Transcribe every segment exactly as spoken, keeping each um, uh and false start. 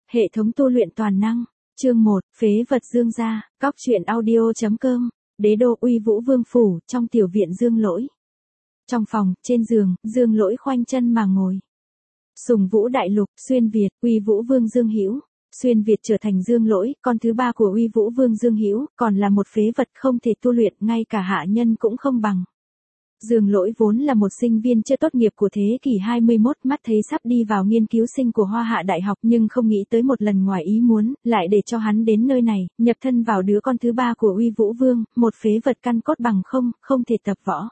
Hệ thống tu luyện toàn năng. Chương một, phế vật Dương gia, cóc truyện audio.com, đế đô Uy Vũ Vương phủ, trong tiểu viện Dương Lỗi. Trong phòng, trên giường, Dương Lỗi khoanh chân mà ngồi. Sùng Vũ Đại Lục, Xuyên Việt, Uy Vũ Vương Dương Hữu. Xuyên Việt trở thành Dương Lỗi, con thứ ba của Uy Vũ Vương Dương Hữu, còn là một phế vật không thể tu luyện, ngay cả hạ nhân cũng không bằng. Dương Lỗi vốn là một sinh viên chưa tốt nghiệp của thế kỷ hai mươi mốt, mắt thấy sắp đi vào nghiên cứu sinh của Hoa Hạ Đại học, nhưng không nghĩ tới một lần ngoài ý muốn, lại để cho hắn đến nơi này, nhập thân vào đứa con thứ ba của Uy Vũ Vương, một phế vật căn cốt bằng không, không thể tập võ.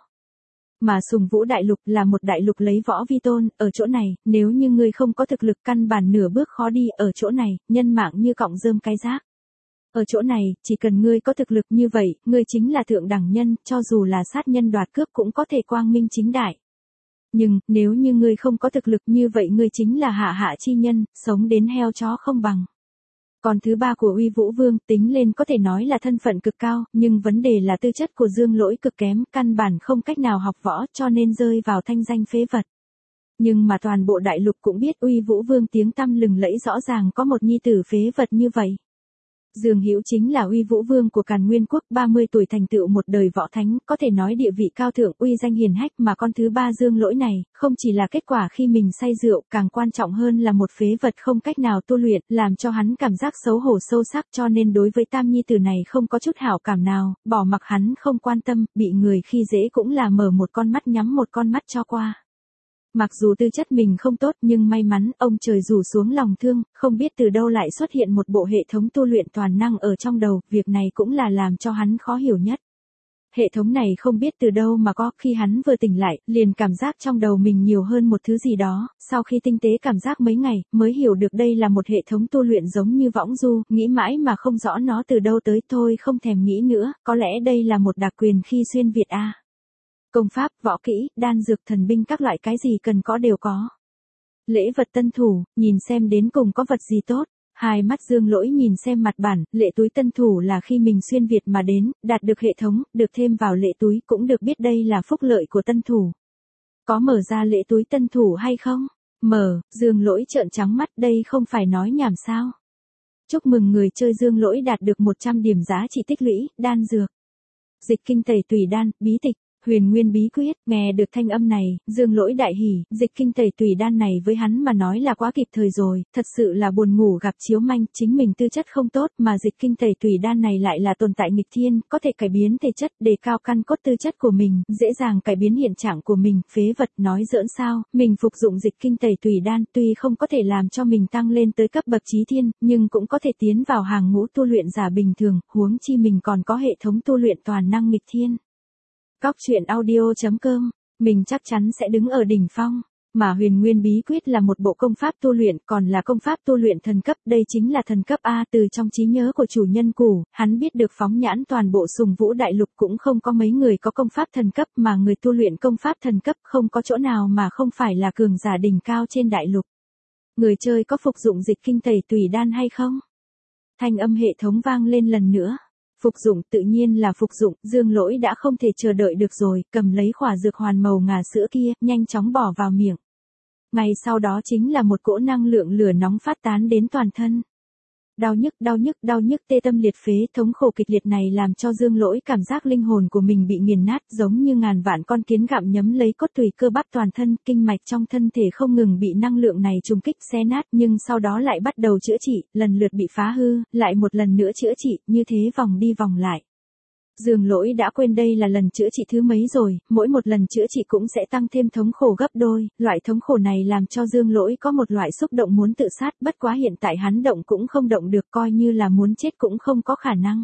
Mà Sùng Vũ Đại Lục là một đại lục lấy võ vi tôn, ở chỗ này, nếu như ngươi không có thực lực căn bản nửa bước khó đi, ở chỗ này, nhân mạng như cọng rơm cái rác. Ở chỗ này, chỉ cần ngươi có thực lực như vậy, ngươi chính là thượng đẳng nhân, cho dù là sát nhân đoạt cướp cũng có thể quang minh chính đại. Nhưng, nếu như ngươi không có thực lực như vậy, ngươi chính là hạ hạ chi nhân, sống đến heo chó không bằng. Còn thứ ba của Uy Vũ Vương, tính lên có thể nói là thân phận cực cao, nhưng vấn đề là tư chất của Dương Lỗi cực kém, căn bản không cách nào học võ, cho nên rơi vào thanh danh phế vật. Nhưng mà toàn bộ đại lục cũng biết Uy Vũ Vương tiếng tăm lừng lẫy, rõ ràng có một nhi tử phế vật như vậy. Dương Hữu chính là Uy Vũ Vương của Càn Nguyên Quốc, ba mươi tuổi thành tựu một đời võ thánh, có thể nói địa vị cao thượng, uy danh hiển hách, mà con thứ ba Dương Lỗi này, không chỉ là kết quả khi mình say rượu, càng quan trọng hơn là một phế vật không cách nào tu luyện, làm cho hắn cảm giác xấu hổ sâu sắc, cho nên đối với tam nhi tử này không có chút hảo cảm nào, bỏ mặc hắn không quan tâm, bị người khi dễ cũng là mở một con mắt nhắm một con mắt cho qua. Mặc dù tư chất mình không tốt, nhưng may mắn, ông trời rủ xuống lòng thương, không biết từ đâu lại xuất hiện một bộ hệ thống tu luyện toàn năng ở trong đầu, việc này cũng là làm cho hắn khó hiểu nhất. Hệ thống này không biết từ đâu mà có, khi hắn vừa tỉnh lại, liền cảm giác trong đầu mình nhiều hơn một thứ gì đó, sau khi tinh tế cảm giác mấy ngày, mới hiểu được đây là một hệ thống tu luyện giống như võng du, nghĩ mãi mà không rõ nó từ đâu tới, thôi không thèm nghĩ nữa, có lẽ đây là một đặc quyền khi xuyên Việt a. Công pháp, võ kỹ, đan dược, thần binh, các loại cái gì cần có đều có. Lễ vật tân thủ, nhìn xem đến cùng có vật gì tốt. Hai mắt Dương Lỗi nhìn xem mặt bản, lễ túi tân thủ là khi mình xuyên Việt mà đến, đạt được hệ thống, được thêm vào lễ túi, cũng được biết đây là phúc lợi của tân thủ. Có mở ra lễ túi tân thủ hay không? Mở, Dương Lỗi trợn trắng mắt, đây không phải nói nhảm sao? Chúc mừng người chơi Dương Lỗi đạt được một trăm điểm giá trị tích lũy, đan dược. Dịch kinh tẩy tùy đan, bí tịch. Huyền nguyên bí quyết, nghe được thanh âm này, Dương Lỗi đại hỉ, dịch kinh tẩy tùy đan này với hắn mà nói là quá kịp thời rồi, thật sự là buồn ngủ gặp chiếu manh, chính mình tư chất không tốt mà dịch kinh tẩy tùy đan này lại là tồn tại nghịch thiên, có thể cải biến thể chất, đề cao căn cốt tư chất của mình, dễ dàng cải biến hiện trạng của mình, phế vật nói giỡn sao, mình phục dụng dịch kinh tẩy tùy đan, tuy không có thể làm cho mình tăng lên tới cấp bậc chí thiên, nhưng cũng có thể tiến vào hàng ngũ tu luyện giả bình thường, huống chi mình còn có hệ thống tu luyện toàn năng nghịch thiên. Cóc truyện audio.com, mình chắc chắn sẽ đứng ở đỉnh phong, mà huyền nguyên bí quyết là một bộ công pháp tu luyện, còn là công pháp tu luyện thần cấp, đây chính là thần cấp A. Từ trong trí nhớ của chủ nhân cũ, hắn biết được phóng nhãn toàn bộ Sùng Vũ Đại Lục cũng không có mấy người có công pháp thần cấp, mà người tu luyện công pháp thần cấp không có chỗ nào mà không phải là cường giả đỉnh cao trên đại lục. Người chơi có phục dụng dịch kinh tẩy tùy đan hay không? Thanh âm hệ thống vang lên lần nữa. Phục dụng, tự nhiên là phục dụng, Dương Lỗi đã không thể chờ đợi được rồi, cầm lấy khỏa dược hoàn màu ngà sữa kia, nhanh chóng bỏ vào miệng. Ngay sau đó chính là một cỗ năng lượng lửa nóng phát tán đến toàn thân. Đau nhức, đau nhức, đau nhức, tê tâm liệt phế, thống khổ kịch liệt này làm cho Dương Lỗi cảm giác linh hồn của mình bị nghiền nát, giống như ngàn vạn con kiến gặm nhấm lấy cốt tủy cơ bắp toàn thân, kinh mạch trong thân thể không ngừng bị năng lượng này trùng kích xé nát, nhưng sau đó lại bắt đầu chữa trị, lần lượt bị phá hư, lại một lần nữa chữa trị, như thế vòng đi vòng lại. Dương Lỗi đã quên đây là lần chữa trị thứ mấy rồi, mỗi một lần chữa trị cũng sẽ tăng thêm thống khổ gấp đôi, loại thống khổ này làm cho Dương Lỗi có một loại xúc động muốn tự sát, bất quá hiện tại hắn động cũng không động được, coi như là muốn chết cũng không có khả năng.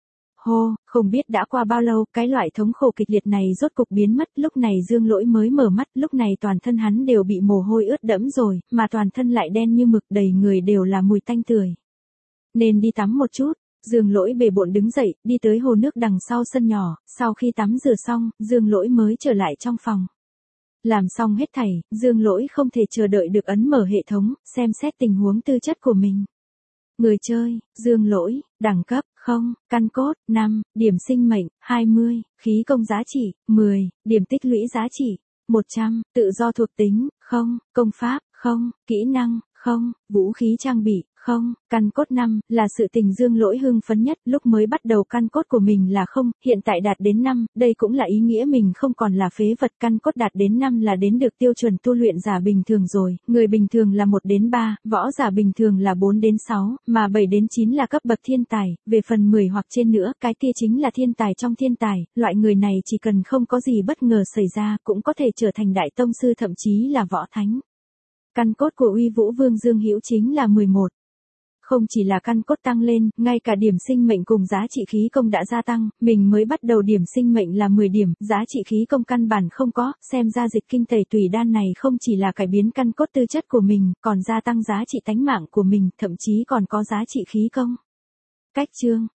Hô, không biết đã qua bao lâu, cái loại thống khổ kịch liệt này rốt cục biến mất, lúc này Dương Lỗi mới mở mắt, lúc này toàn thân hắn đều bị mồ hôi ướt đẫm rồi, mà toàn thân lại đen như mực, đầy người đều là mùi tanh tưởi. Nên đi tắm một chút. Dương Lỗi bề bộn đứng dậy, đi tới hồ nước đằng sau sân nhỏ, sau khi tắm rửa xong, Dương Lỗi mới trở lại trong phòng. Làm xong hết thảy, Dương Lỗi không thể chờ đợi được ấn mở hệ thống, xem xét tình huống tư chất của mình. Người chơi, Dương Lỗi, đẳng cấp, không, căn cốt, năm, điểm sinh mệnh, hai mươi, khí công giá trị, mười, điểm tích lũy giá trị, một trăm, tự do thuộc tính, không, công pháp, không, kỹ năng, không, vũ khí trang bị, Không, căn cốt năm, là sự tình Dương Lỗi hưng phấn nhất, lúc mới bắt đầu căn cốt của mình là không, hiện tại đạt đến năm, đây cũng là ý nghĩa mình không còn là phế vật, căn cốt đạt đến năm là đến được tiêu chuẩn tu luyện giả bình thường rồi, người bình thường là một đến ba, võ giả bình thường là bốn đến sáu, mà bảy đến chín là cấp bậc thiên tài, về phần mười hoặc trên nữa, cái kia chính là thiên tài trong thiên tài, loại người này chỉ cần không có gì bất ngờ xảy ra, cũng có thể trở thành đại tông sư thậm chí là võ thánh. Căn cốt của Uy Vũ Vương Dương Hữu chính là mười một. Không chỉ là căn cốt tăng lên, ngay cả điểm sinh mệnh cùng giá trị khí công đã gia tăng, mình mới bắt đầu điểm sinh mệnh là mười điểm, giá trị khí công căn bản không có, xem ra dịch kinh tẩy tùy đan này không chỉ là cải biến căn cốt tư chất của mình, còn gia tăng giá trị tánh mạng của mình, thậm chí còn có giá trị khí công. Cách chương